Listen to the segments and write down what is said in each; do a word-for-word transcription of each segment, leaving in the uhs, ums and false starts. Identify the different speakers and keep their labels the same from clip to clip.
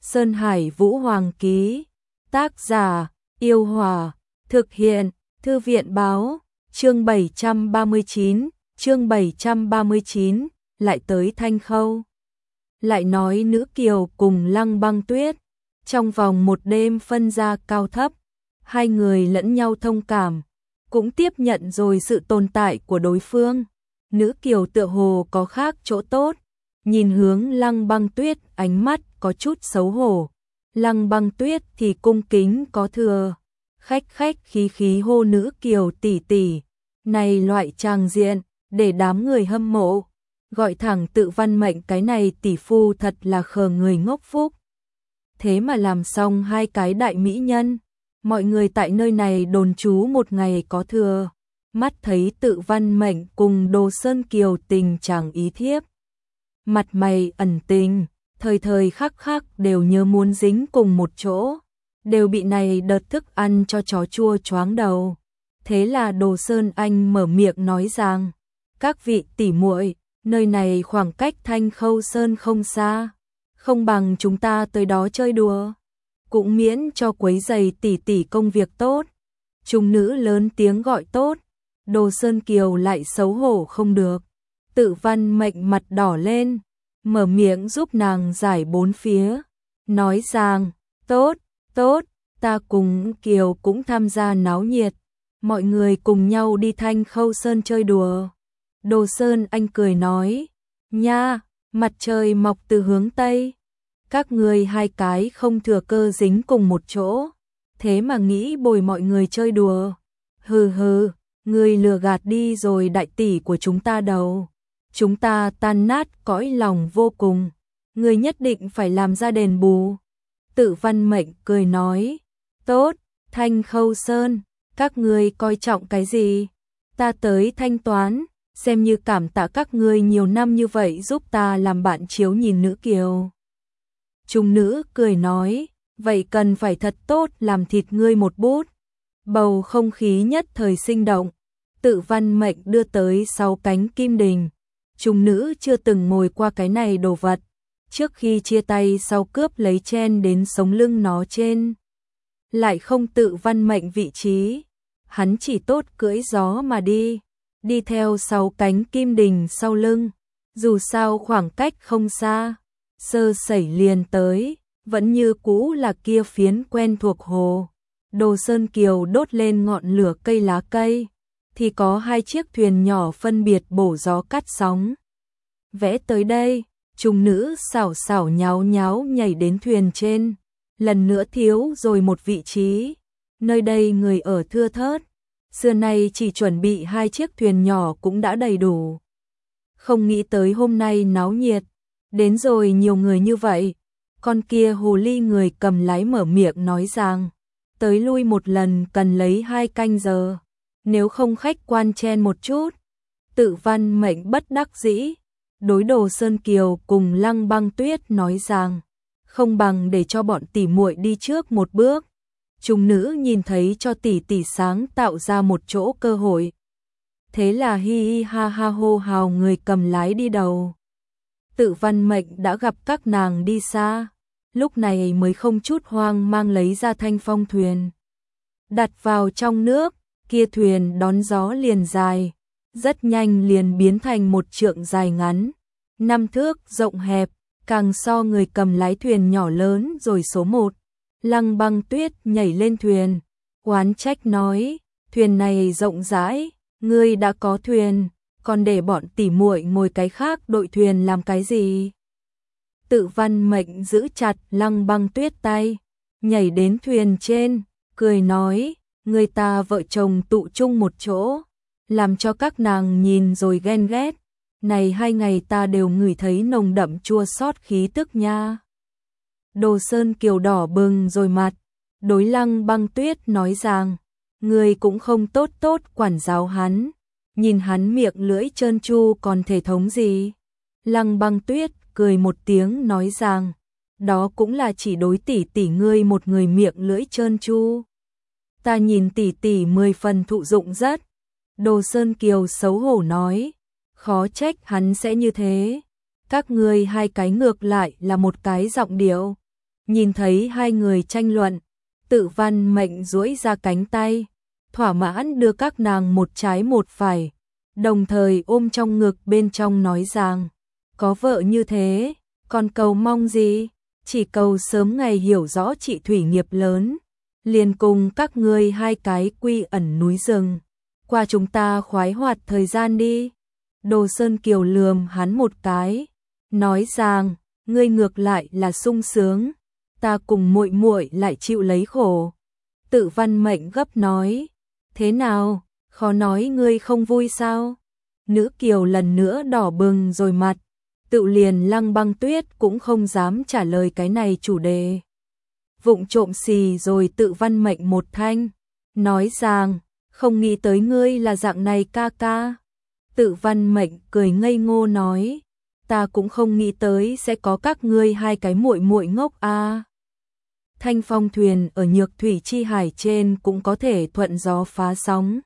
Speaker 1: Sơn Hải Vũ Hoàng ký. Tác giả, Yêu Hòa. Thực hiện, Thư viện Báo. Chương bảy trăm ba mươi chín, chương bảy trăm ba mươi chín, lại tới Thanh Khâu. Lại nói Nữ Kiều cùng Lăng Băng Tuyết, trong vòng một đêm phân ra cao thấp, hai người lẫn nhau thông cảm, cũng tiếp nhận rồi sự tồn tại của đối phương. Nữ Kiều tựa hồ có khác chỗ tốt, nhìn hướng Lăng Băng Tuyết, ánh mắt có chút xấu hổ. Lăng Băng Tuyết thì cung kính có thừa, khách khách khí khí hô Nữ Kiều tỷ tỷ. Này loại tràng diện, để đám người hâm mộ, gọi thẳng Tự Văn Mệnh cái này tỷ phu thật là khờ người ngốc phúc. Thế mà làm xong hai cái đại mỹ nhân, mọi người tại nơi này đồn trú một ngày có thừa, mắt thấy Tự Văn Mệnh cùng Đồ Sơn Kiều tình chàng ý thiếp. Mặt mày ẩn tình, thời thời khắc khắc đều nhớ muốn dính cùng một chỗ, đều bị này đợt thức ăn cho chó chua choáng đầu. Thế là Đồ Sơn Anh mở miệng nói rằng, các vị tỷ muội, nơi này khoảng cách Thanh Khâu Sơn không xa, không bằng chúng ta tới đó chơi đùa, cũng miễn cho quấy rầy tỷ tỷ công việc tốt. Trung nữ lớn tiếng gọi tốt, Đồ Sơn Kiều lại xấu hổ không được. Tự Văn Mệnh mặt đỏ lên, mở miệng giúp nàng giải bốn phía, nói rằng, tốt, tốt, ta cùng Kiều cũng tham gia náo nhiệt. Mọi người cùng nhau đi Thanh Khâu Sơn chơi đùa. Đồ Sơn Anh cười nói, nha, mặt trời mọc từ hướng Tây, các người hai cái không thừa cơ dính cùng một chỗ, thế mà nghĩ bồi mọi người chơi đùa. Hừ hừ, người lừa gạt đi rồi đại tỷ của chúng ta đâu. Chúng ta tan nát cõi lòng vô cùng, người nhất định phải làm ra đền bù. Tự Văn Mệnh cười nói, tốt, Thanh Khâu Sơn, các ngươi coi trọng cái gì? Ta tới thanh toán, xem như cảm tạ các ngươi nhiều năm như vậy giúp ta làm bạn chiếu nhìn Nữ Kiều. Trung nữ cười nói, vậy cần phải thật tốt làm thịt ngươi một bút. Bầu không khí nhất thời sinh động, Tự Văn Mệnh đưa tới sáu cánh kim đình. Trung nữ chưa từng ngồi qua cái này đồ vật, trước khi chia tay sau cướp lấy chen đến sống lưng nó trên. Lại không Tự Văn Mệnh vị trí, hắn chỉ tốt cưỡi gió mà đi, đi theo sáu cánh kim đình sau lưng, dù sao khoảng cách không xa, sơ sẩy liền tới, vẫn như cũ là kia phiến quen thuộc hồ. Đồ Sơn Kiều đốt lên ngọn lửa cây lá cây, thì có hai chiếc thuyền nhỏ phân biệt bổ gió cắt sóng. Vẽ tới đây, trung nữ xảo xảo nháo nháo nhảy đến thuyền trên, lần nữa thiếu rồi một vị trí. Nơi đây người ở thưa thớt, xưa nay chỉ chuẩn bị hai chiếc thuyền nhỏ cũng đã đầy đủ. Không nghĩ tới hôm nay náo nhiệt, đến rồi nhiều người như vậy. Con kia hồ ly người cầm lái mở miệng nói rằng, tới lui một lần cần lấy hai canh giờ, nếu không khách quan chen một chút. Tự Văn Mệnh bất đắc dĩ, đối Đồ Sơn Kiều cùng Lăng Băng Tuyết nói rằng, không bằng để cho bọn tỷ muội đi trước một bước. Trung nữ nhìn thấy cho tỷ tỷ sáng tạo ra một chỗ cơ hội. Thế là hi hi ha ha hô hào người cầm lái đi đầu. Tự Văn Mệnh đã gặp các nàng đi xa, lúc này mới không chút hoang mang lấy ra thanh phong thuyền. Đặt vào trong nước, kia thuyền đón gió liền dài, rất nhanh liền biến thành một trượng dài ngắn, năm thước rộng hẹp, càng so người cầm lái thuyền nhỏ lớn rồi số một. Lăng Băng Tuyết nhảy lên thuyền, oán trách nói, thuyền này rộng rãi, ngươi đã có thuyền, còn để bọn tỷ muội ngồi cái khác đội thuyền làm cái gì? Tự Văn Mệnh giữ chặt Lăng Băng Tuyết tay, nhảy đến thuyền trên, cười nói, người ta vợ chồng tụ chung một chỗ, làm cho các nàng nhìn rồi ghen ghét. Này hai ngày ta đều ngửi thấy nồng đậm chua xót khí tức nha. Đồ Sơn Kiều đỏ bừng rồi mặt, đối Lăng Băng Tuyết nói rằng, người cũng không tốt tốt quản giáo hắn, nhìn hắn miệng lưỡi trơn tru còn thể thống gì. Lăng Băng Tuyết cười một tiếng nói rằng, đó cũng là chỉ đối tỷ tỷ ngươi một người miệng lưỡi trơn tru. Ta nhìn tỷ tỷ mười phần thụ dụng rất. Đồ Sơn Kiều xấu hổ nói, khó trách hắn sẽ như thế. Các ngươi hai cái ngược lại là một cái giọng điệu. Nhìn thấy hai người tranh luận, Tự Văn Mệnh duỗi ra cánh tay, thỏa mãn đưa các nàng một trái một phải, đồng thời ôm trong ngực bên trong nói rằng, có vợ như thế, còn cầu mong gì, chỉ cầu sớm ngày hiểu rõ chị thủy nghiệp lớn, liền cùng các ngươi hai cái quy ẩn núi rừng, qua chúng ta khoái hoạt thời gian đi. Đồ Sơn Kiều lườm hắn một cái, nói rằng, ngươi ngược lại là sung sướng, ta cùng muội muội lại chịu lấy khổ. Tự Văn Mệnh gấp nói, thế nào, khó nói ngươi không vui sao? Nữ Kiều lần nữa đỏ bừng rồi mặt, tự liền Lăng Băng Tuyết cũng không dám trả lời cái này chủ đề. Vụng trộm xì rồi Tự Văn Mệnh một thanh, nói rằng, không nghĩ tới ngươi là dạng này ca ca. Tự Văn Mệnh cười ngây ngô nói, ta cũng không nghĩ tới sẽ có các ngươi hai cái muội muội ngốc a. À. Thanh phong thuyền ở Nhược Thủy Chi Hải trên cũng có thể thuận gió phá sóng.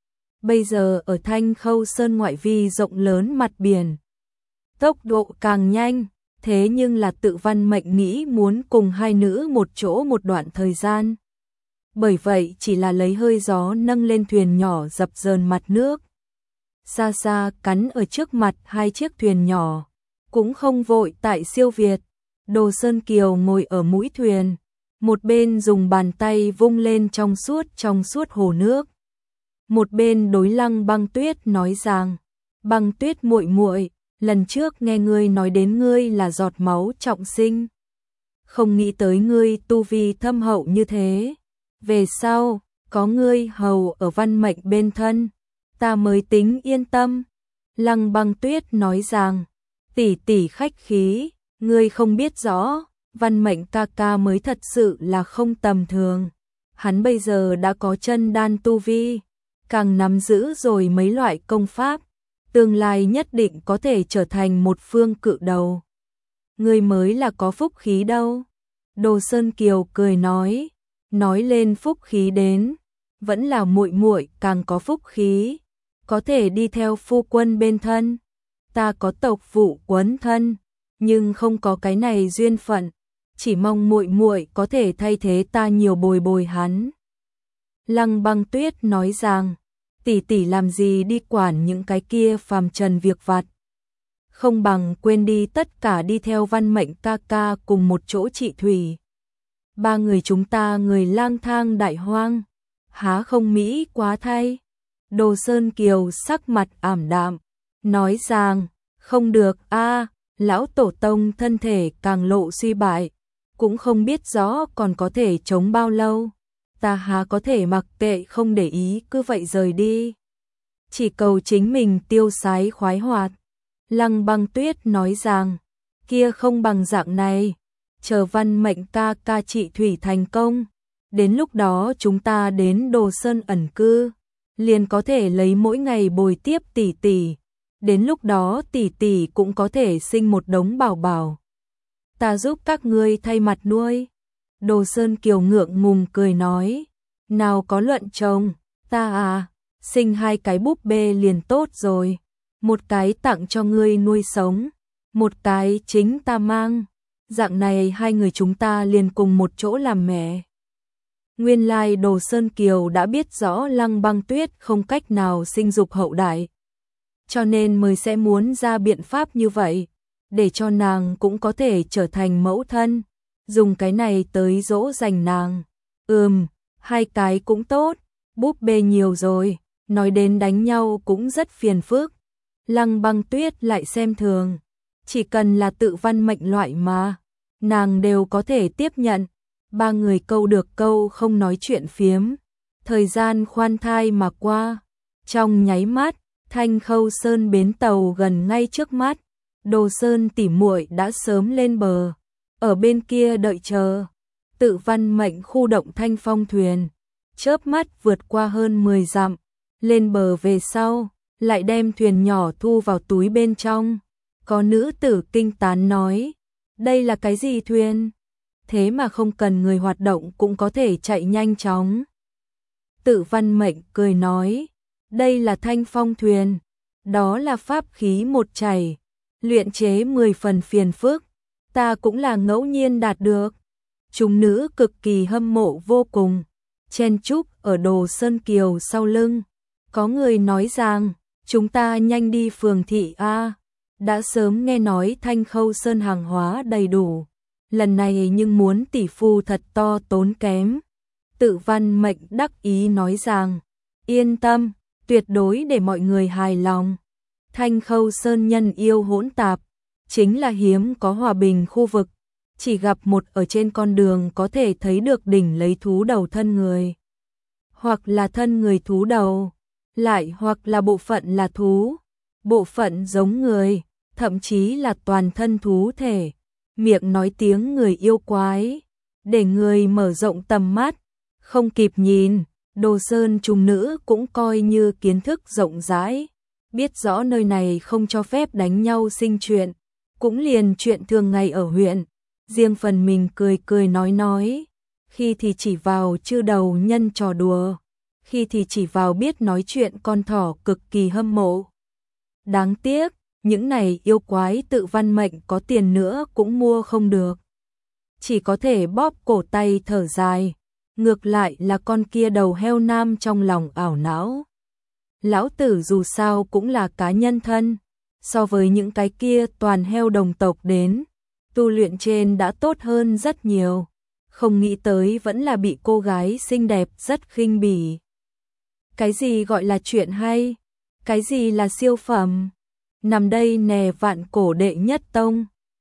Speaker 1: Bây giờ ở Thanh Khâu Sơn ngoại vi rộng lớn mặt biển, tốc độ càng nhanh, thế nhưng là Tự Văn Mệnh nghĩ muốn cùng hai nữ một chỗ một đoạn thời gian. Bởi vậy chỉ là lấy hơi gió nâng lên thuyền nhỏ dập dờn mặt nước. Xa xa cắn ở trước mặt hai chiếc thuyền nhỏ, cũng không vội tại siêu việt. Đồ Sơn Kiều ngồi ở mũi thuyền, một bên dùng bàn tay vung lên trong suốt trong suốt hồ nước. Một bên đối Lăng Băng Tuyết nói rằng, Băng Tuyết muội muội, lần trước nghe ngươi nói đến ngươi là giọt máu trọng sinh. Không nghĩ tới ngươi tu vi thâm hậu như thế. Về sau, có ngươi hầu ở Văn Mệnh bên thân, ta mới tính yên tâm. Lăng Băng Tuyết nói rằng, tỷ tỷ khách khí, ngươi không biết rõ, Văn Mệnh ca ca mới thật sự là không tầm thường. Hắn bây giờ đã có chân đan tu vi, càng nắm giữ rồi mấy loại công pháp, tương lai nhất định có thể trở thành một phương cự đầu. Ngươi mới là có phúc khí đâu. Đồ Sơn Kiều cười nói, nói lên phúc khí đến, vẫn là muội muội càng có phúc khí, có thể đi theo phu quân bên thân. Ta có tộc vụ quấn thân, nhưng không có cái này duyên phận, chỉ mong muội muội có thể thay thế ta nhiều bồi bồi hắn. Lăng Băng Tuyết nói rằng, tỷ tỷ làm gì đi quản những cái kia phàm trần việc vặt, không bằng quên đi tất cả đi theo Văn Mệnh ca ca cùng một chỗ trị thủy. Ba người chúng ta người lang thang đại hoang, há không mỹ quá thay. Đồ Sơn Kiều sắc mặt ảm đạm, nói rằng, không được a, lão tổ tông thân thể càng lộ suy bại, cũng không biết rõ còn có thể chống bao lâu. Ta há có thể mặc kệ không để ý cứ vậy rời đi. Chỉ cầu chính mình tiêu sái khoái hoạt. Lăng Băng Tuyết nói rằng, kia không bằng dạng này, chờ Văn Mệnh ca ca trị thủy thành công, đến lúc đó chúng ta đến Đồ Sơn ẩn cư, liền có thể lấy mỗi ngày bồi tiếp tỷ tỷ, đến lúc đó tỷ tỷ cũng có thể sinh một đống bảo bảo. Ta giúp các ngươi thay mặt nuôi. Đồ Sơn Kiều ngượng ngùng cười nói, nào có luận chồng, ta à, sinh hai cái búp bê liền tốt rồi, một cái tặng cho ngươi nuôi sống, một cái chính ta mang, dạng này hai người chúng ta liền cùng một chỗ làm mẹ. Nguyên lai Đồ Sơn Kiều đã biết rõ Lăng Băng Tuyết không cách nào sinh dục hậu đại, cho nên mới sẽ muốn ra biện pháp như vậy, để cho nàng cũng có thể trở thành mẫu thân, dùng cái này tới dỗ dành nàng. Ừm, hai cái cũng tốt, búp bê nhiều rồi, nói đến đánh nhau cũng rất phiền phức. Lăng Băng Tuyết lại xem thường, chỉ cần là Tự Văn Mệnh loại mà, nàng đều có thể tiếp nhận. Ba người câu được câu không nói chuyện phiếm, thời gian khoan thai mà qua, trong nháy mắt, Thanh Khâu Sơn bến tàu gần ngay trước mắt. Đồ Sơn tỉ muội đã sớm lên bờ, ở bên kia đợi chờ. Tự Văn Mệnh khu động thanh phong thuyền, chớp mắt vượt qua hơn mười dặm, lên bờ về sau, lại đem thuyền nhỏ thu vào túi bên trong. Có nữ tử kinh tán nói, đây là cái gì thuyền? Thế mà không cần người hoạt động cũng có thể chạy nhanh chóng. Tự Văn Mệnh cười nói, đây là thanh phong thuyền, đó là pháp khí một chảy, luyện chế mười phần phiền phức, ta cũng là ngẫu nhiên đạt được. Chúng nữ cực kỳ hâm mộ vô cùng, chen chúc ở Đồ Sơn Kiều sau lưng. Có người nói rằng, chúng ta nhanh đi phường thị A, đã sớm nghe nói Thanh Khâu Sơn hàng hóa đầy đủ, lần này nhưng muốn tỷ phu thật to tốn kém. Tự Văn Mệnh đắc ý nói rằng, yên tâm, tuyệt đối để mọi người hài lòng. Thanh Khâu Sơn nhân yêu hỗn tạp, chính là hiếm có hòa bình khu vực, chỉ gặp một ở trên con đường có thể thấy được đỉnh lấy thú đầu thân người, hoặc là thân người thú đầu, lại hoặc là bộ phận là thú, bộ phận giống người, thậm chí là toàn thân thú thể, miệng nói tiếng người yêu quái, để người mở rộng tầm mắt, không kịp nhìn. Đồ Sơn chúng nữ cũng coi như kiến thức rộng rãi, biết rõ nơi này không cho phép đánh nhau sinh chuyện, cũng liền chuyện thường ngày ở huyện, riêng phần mình cười cười nói nói, khi thì chỉ vào chư đầu nhân trò đùa, khi thì chỉ vào biết nói chuyện con thỏ cực kỳ hâm mộ. Đáng tiếc, những này yêu quái Tự Văn Mệnh có tiền nữa cũng mua không được, chỉ có thể bóp cổ tay thở dài. Ngược lại là con kia đầu heo nam trong lòng ảo não. Lão tử dù sao cũng là cá nhân thân, so với những cái kia toàn heo đồng tộc đến, tu luyện trên đã tốt hơn rất nhiều, không nghĩ tới vẫn là bị cô gái xinh đẹp rất khinh bỉ. Cái gì gọi là chuyện hay? Cái gì là siêu phẩm? Nằm đây nè vạn cổ đệ nhất tông.